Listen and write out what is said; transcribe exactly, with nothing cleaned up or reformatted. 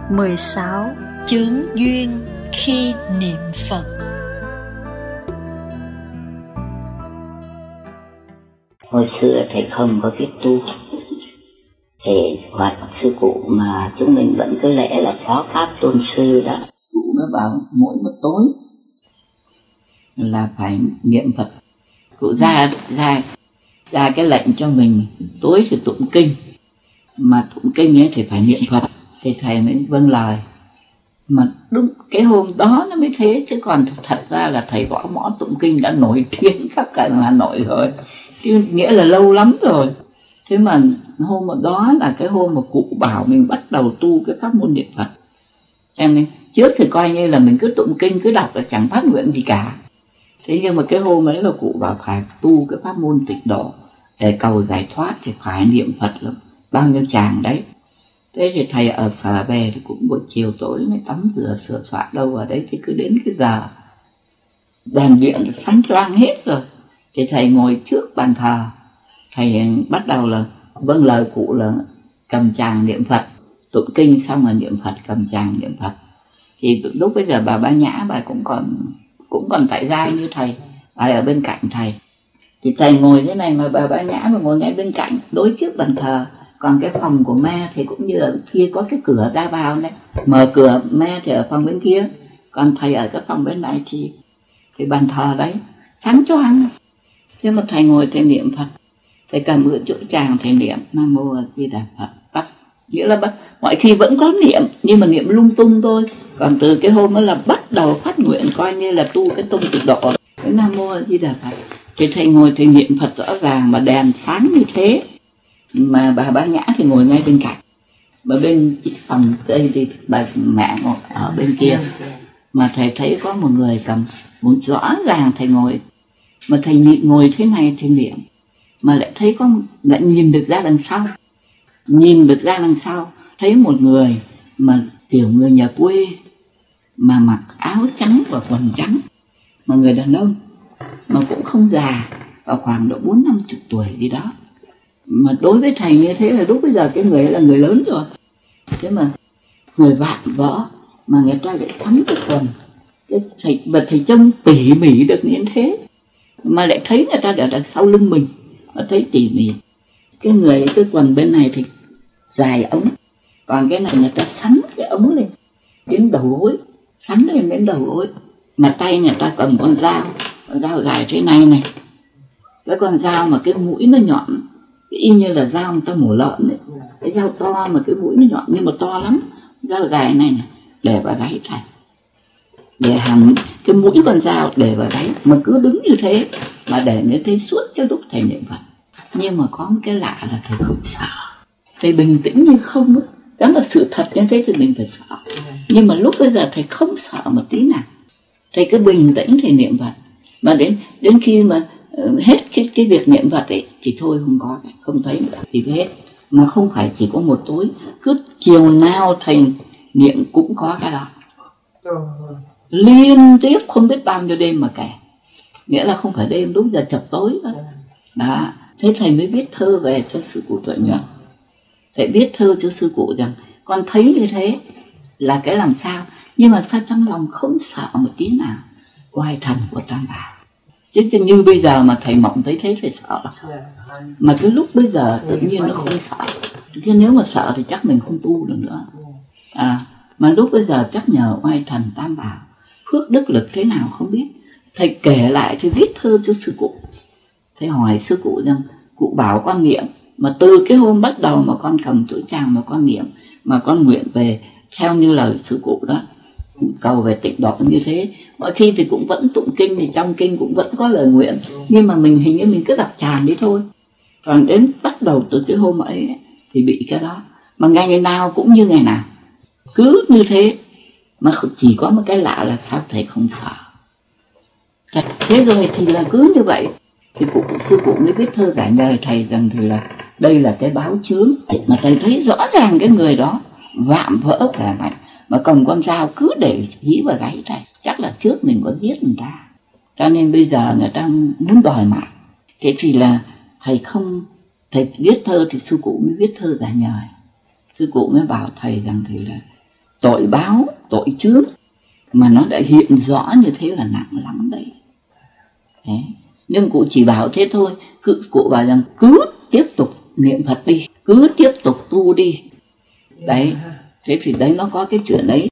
mười sáu. Chướng duyên khi niệm Phật. Hồi xưa thầy không có biết tu, thầy hỏi sư cụ mà chúng mình vẫn cứ lẽ là phó pháp tôn sư đó. Cụ nó bảo mỗi một tối là phải niệm Phật. Cụ ra ra ra cái lệnh cho mình tối thì tụng kinh, mà tụng kinh ấy thì phải niệm Phật, thì thầy mới vâng lời. Mà đúng cái hôm đó nó mới thế, chứ còn thật ra là thầy Võ Mõ tụng kinh đã nổi tiếng khắp cả Hà Nội rồi, chứ nghĩa là lâu lắm rồi. Thế mà hôm đó là cái hôm mà cụ bảo mình bắt đầu tu cái pháp môn niệm Phật. Em ấy, trước thì coi như là mình cứ tụng kinh, cứ đọc là chẳng phát nguyện gì cả. Thế nhưng mà cái hôm ấy là cụ bảo phải tu cái pháp môn tịnh độ để cầu giải thoát thì phải niệm Phật là bao nhiêu tràng đấy. Thế thì thầy ở sở về thì cũng buổi chiều tối mới tắm rửa sửa soạn đâu ở đấy, thì cứ đến cái giờ đèn điện sáng choang hết rồi thì thầy ngồi trước bàn thờ, thầy bắt đầu là vâng lời cụ là cầm tràng niệm Phật, tụng kinh xong rồi niệm Phật, cầm tràng niệm Phật. Thì lúc bây giờ bà Ba Nhã bà cũng còn cũng còn tại gia như thầy, bà ở bên cạnh thầy. Thì thầy ngồi thế này mà bà Ba Nhã mà ngồi ngay bên cạnh đối trước bàn thờ. Còn cái phòng của ma thì cũng như ở kia có cái cửa ra vào đấy, mở cửa ma thì ở phòng bên kia, còn thầy ở cái phòng bên này thì thì bàn thờ đấy sáng choang. Thế mà thầy ngồi thầy niệm Phật, thầy cầm cái chuỗi tràng thầy niệm Nam Mô A Di Đà Phật. Bắt nghĩa là bắt, mọi khi vẫn có niệm nhưng mà niệm lung tung thôi. Còn từ cái hôm đó là bắt đầu phát nguyện, coi như là tu cái tông tịnh độ, cái Nam Mô A Di Đà Phật. Thì thầy ngồi thầy niệm Phật rõ ràng mà đèn sáng như thế, mà bà Ba Nhã thì ngồi ngay bên cạnh, mà bên chị phòng đây thì bà mẹ ngồi ở bên kia. Mà thầy thấy có một người cầm một, rõ ràng thầy ngồi, mà thầy ngồi thế này thầy niệm mà lại thấy có, lại nhìn được ra đằng sau, nhìn được ra đằng sau thấy một người mà kiểu người nhà quê mà mặc áo trắng và quần trắng, mà người đàn ông mà cũng không già, vào khoảng độ bốn năm chục tuổi gì đó. Mà đối với thầy như thế là lúc bây giờ cái người ấy là người lớn rồi. Thế mà người vạm vỡ mà người ta lại sắm cái quần, cái thầy, và thầy trông tỉ mỉ được như thế, mà lại thấy người ta ở đằng sau lưng mình, mà thấy tỉ mỉ. Cái người cái quần bên này thì dài ống, còn cái này người ta sắn cái ống lên đến đầu gối, sắn lên đến đầu gối, mà tay người ta cầm con dao, con dao dài thế này này, cái con dao mà cái mũi nó nhọn, y như là dao người ta mổ lợn ấy, cái dao to mà cái mũi nó nhọn nhưng mà to lắm, dao dài này này để vào gáy thầy, để hàm cái mũi con dao để vào gáy, mà cứ đứng như thế mà để như thế suốt cái lúc thầy niệm Phật. Nhưng mà có một cái lạ là thầy không sợ, thầy bình tĩnh như không ấy. Đó là sự thật như thế thì mình phải sợ, nhưng mà lúc bây giờ thầy không sợ một tí nào, thầy cứ bình tĩnh thầy niệm Phật. Mà đến đến khi mà hết cái cái việc niệm Phật ấy thì thôi không có, không thấy nữa thì hết. Mà không phải chỉ có một tối, cứ chiều nào thầy niệm cũng có cái đó, liên tiếp không biết bao nhiêu đêm mà kể, nghĩa là không phải đêm, lúc giờ chập tối đó. Đó, thế thầy mới viết thơ về cho sư cụ Tuệ Nhuận. Thầy viết thơ cho sư cụ rằng con thấy như thế là cái làm sao, nhưng mà sao trong lòng không sợ một tí nào oai thần của Tam Bảo. Chứ như bây giờ mà thầy mộng thấy thế phải sợ, mà cái lúc bây giờ tự nhiên nó không sợ. Chứ nếu mà sợ thì chắc mình không tu được nữa. À, mà lúc bây giờ chắc nhờ oai thần Tam Bảo, phước đức lực thế nào không biết. Thầy kể lại, thầy viết thơ cho sư cụ. Thầy hỏi sư cụ rằng cụ bảo con niệm, mà từ cái hôm bắt đầu mà con cầm chuỗi tràng mà con niệm, mà con nguyện về theo như lời sư cụ đó, cầu về tịnh độ như thế. Mọi khi thì cũng vẫn tụng kinh, thì trong kinh cũng vẫn có lời nguyện, nhưng mà mình hình như mình cứ đọc tràng đi thôi. Còn đến bắt đầu từ cái hôm ấy thì bị cái đó, mà ngày nào cũng như ngày nào, cứ như thế. Mà chỉ có một cái lạ là sao thầy không sợ. Thế rồi thì là cứ như vậy, thì cụ, sư cụ mới viết thơ cả đời thầy rằng thì là đây là cái báo chướng. Mà thầy thấy rõ ràng cái người đó vạm vỡ cả mạnh, mà cầm con dao cứ để dí vào gáy thầy, chắc là trước mình có giết người ta, cho nên bây giờ người ta muốn đòi mạng. Thế thì là thầy không, thầy viết thơ thì sư cụ mới viết thơ cả đời. Sư cụ mới bảo thầy rằng thì là tội báo, tội chướng mà nó đã hiện rõ như thế là nặng lắm đấy. Thế. Nhưng cụ chỉ bảo thế thôi, cụ, cụ bảo rằng cứ tiếp tục niệm Phật đi, cứ tiếp tục tu đi. Đấy, thế thì đấy nó có cái chuyện ấy.